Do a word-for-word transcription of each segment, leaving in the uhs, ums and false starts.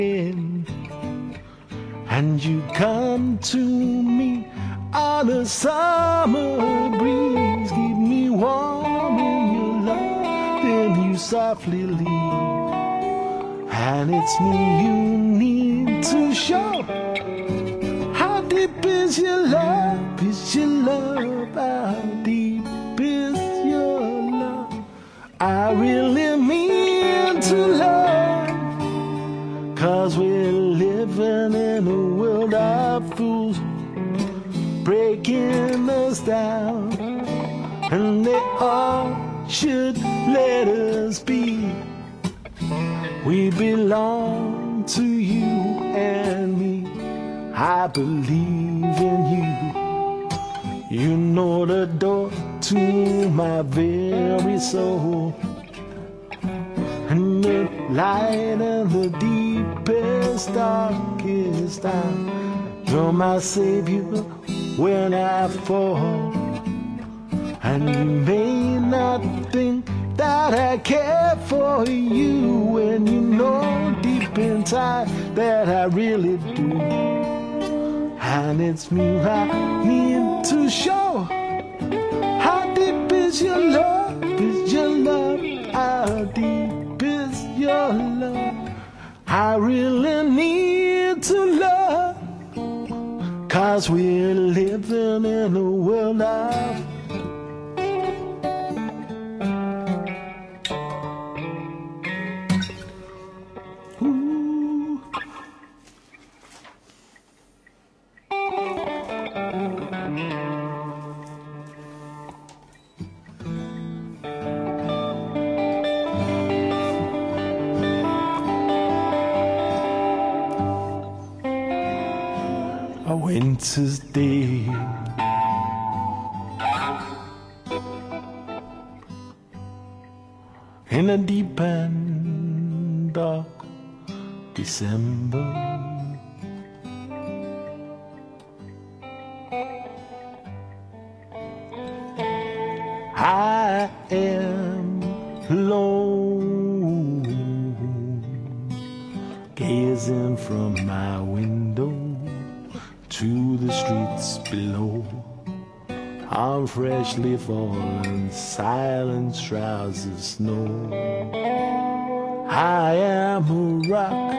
And you come to me on a summer breeze, keep me warm in your love, then you softly leave. And it's me you need to show. How deep is your love? Is your love? How deep is your love? I really mean to love, 'cause we're living in a world of fools, breaking us down, and they all should let us be. We belong to you and me. I believe in you. You know the door to my very soul, and the light in the deepest, darkest hour. You're my savior when I fall. And you may not think that I care for you, and you know deep inside that I really do. And it's me I need to show. How deep is your love? Is your love? How deep is your love? I really need to love, 'cause we're living in a world of ooh. A winter's day, in a deep and dark December, I am alone, gazing from my window to the streets below, on freshly fallen silent shrouds of snow. I am a rock,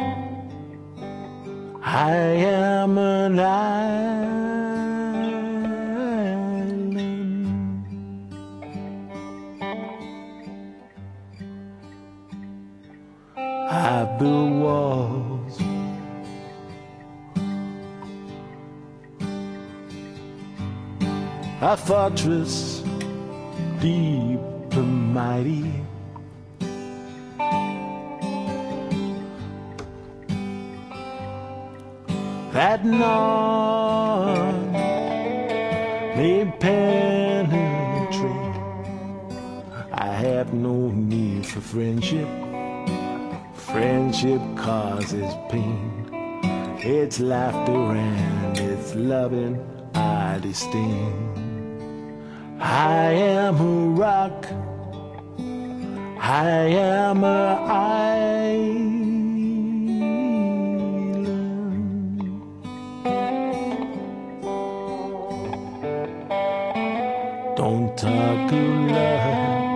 I am an island. I build walls, a fortress deep and mighty, that none may penetrate. I have no need for friendship. Friendship causes pain. It's laughter and it's loving I disdain. I am a rock, I am a island. Don't talk of love,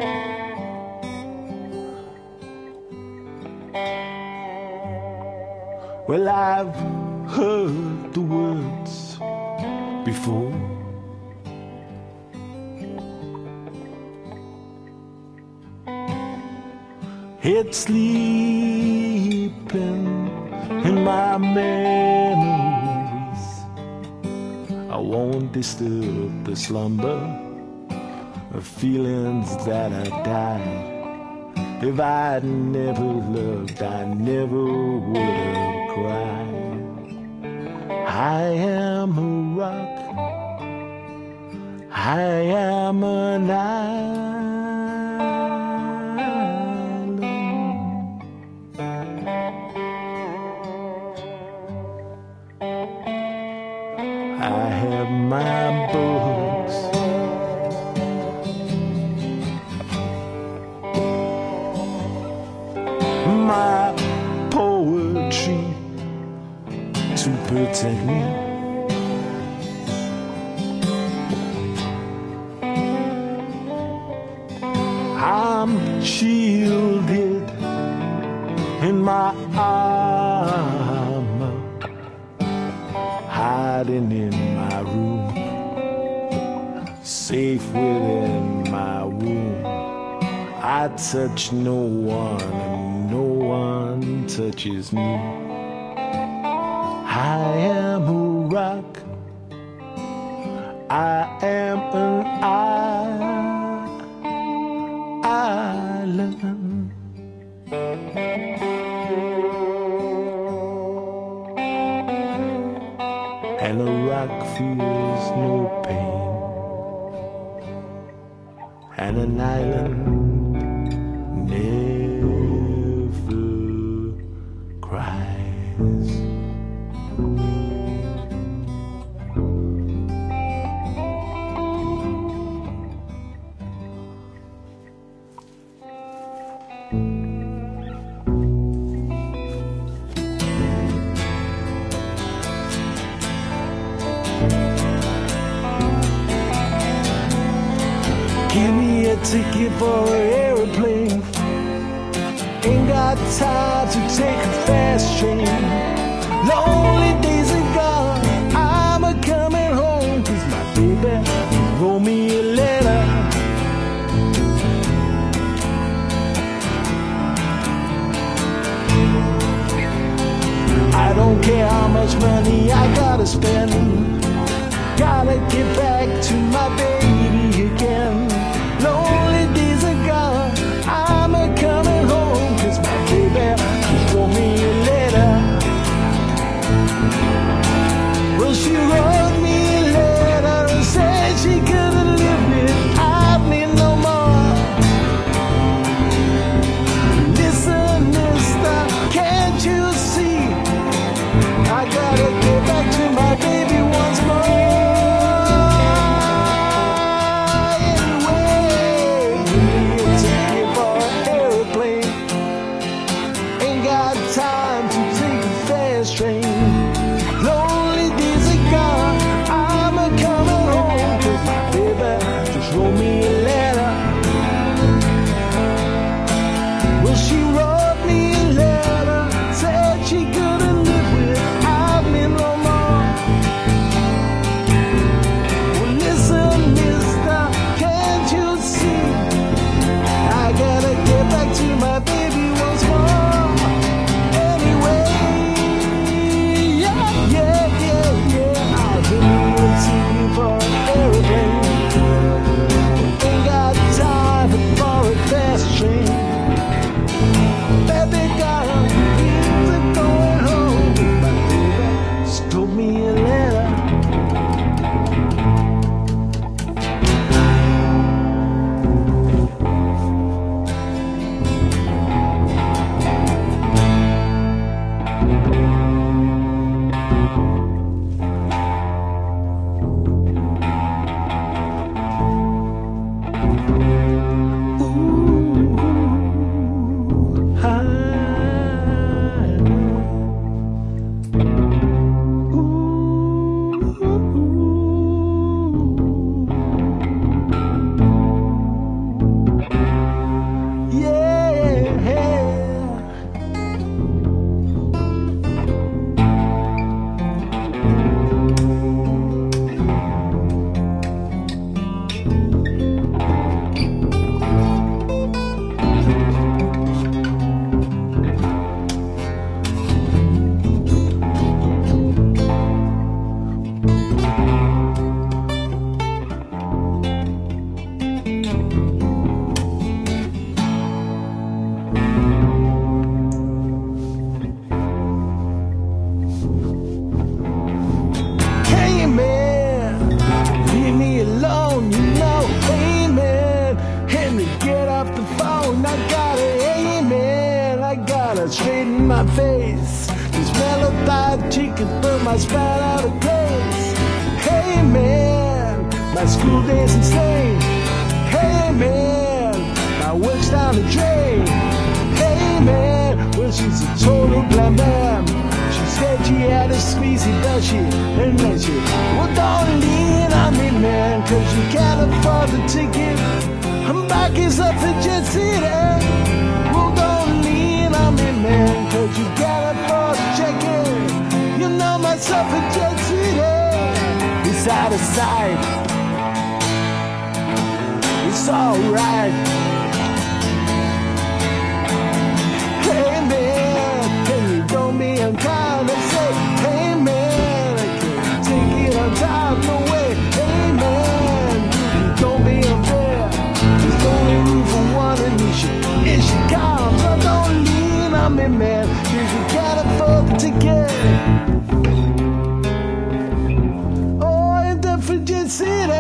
well, I've heard the words before. It's sleeping in my memories. I won't disturb the slumber of feelings that have died. If I'd never loved, I never would have cried. I am a rock, I am an island. I have my books, my poetry, to protect me. I'm shielded in my armor, hiding in my room, safe within my womb. I touch no one and no one touches me. I am a rock, I am an island, and a rock feels no pain, and an island never cries. Give me a ticket for an airplane. Ain't got time to take a fast train. Lonely days are gone, I'm a coming home. Cause my baby wrote me a letter. I don't care how much money I gotta spend, gotta get back to my baby again. Lonely days are gone, I'm a coming home. Cause my baby just wrote me a letter. Well, she wrote me a letter and said she couldn't live without me no more. Listen, mister, can't you see? I gotta get back to my baby once more. Time to take a fast train. Lonely days are gone, I'm a coming home. Cause my baby just wrote me a letter. Well, she wrote me a letter, said she couldn't live without me no more. Well, listen, mister, can't you see? I gotta get back to my baby once more. Straighten my face, this mellow-thighed chicken put my spine out of place. Hey man, my school days insane. Hey man, my work's down the drain. Hey man, well she's a total glam bam. She said she had a squeezy belchy and let you. Well, don't lean on me, man, cause you can't afford the ticket. I'm back is up to Jet City. Well, don't lean on me, man, cause you can't afford the ticket. You know myself at Jet City. It's out of sight. It's alright. Hey man, can you don't be unkind and say, hey man, I can't take it on time, no way. Hey man, don't be unfair. There's only room for one and you should, it should come. So don't lean on me, man, cause you can't afford the ticket. Oh, in the frigid city.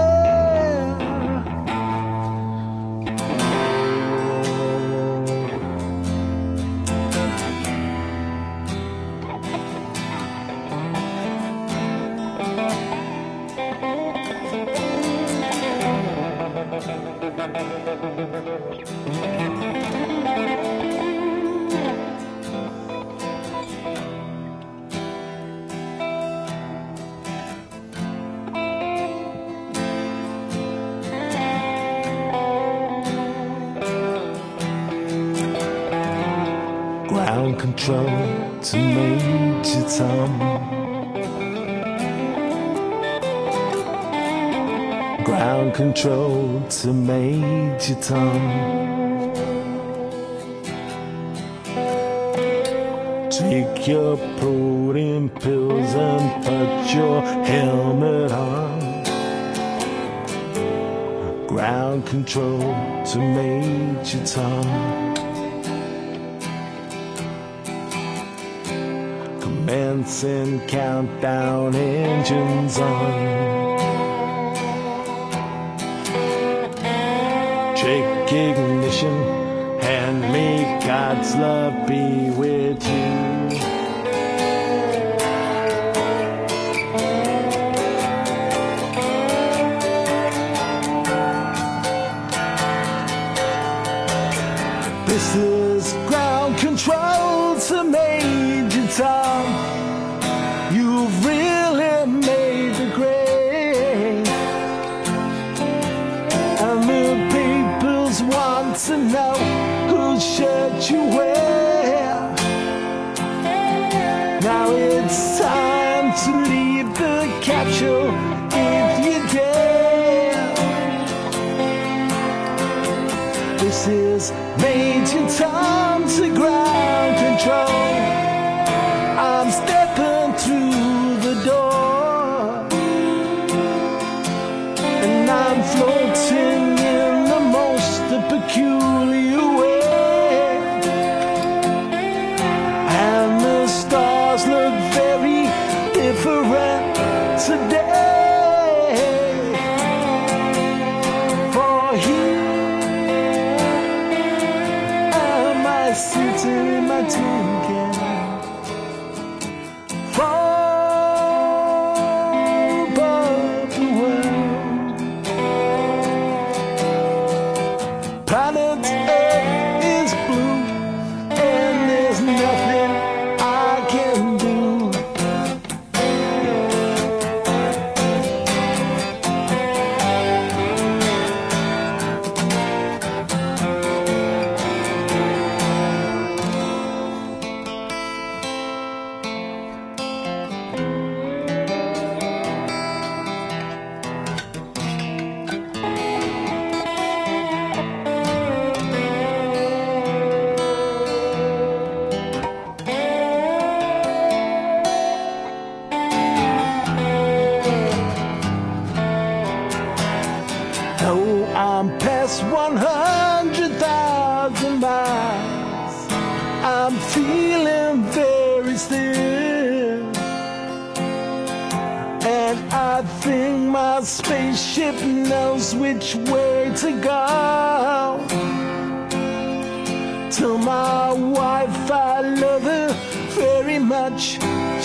Ground control to Major Tom. Ground control to Major Tom. Take your protein pills and put your helmet on. Ground control to Major Tom. Commencing countdown, engines on. Take ignition and may God's love be with you. This is ground control to Major Tom. You've really made the grade, and the peoples want to know whose shirt you wear. Now it's time to leave the capsule if you dare. This is Major Tom to ground control. I'm stepping through the door, and I'm floating in the most peculiar way, and the stars look very different today. For here am I sitting in my tin can, planet Earth is blue, and there's nothing I can do. Oh, I'm past one hundred thousand miles. I'm feeling very still, and I think my spaceship knows which way to go. Tell my wife I love her very much.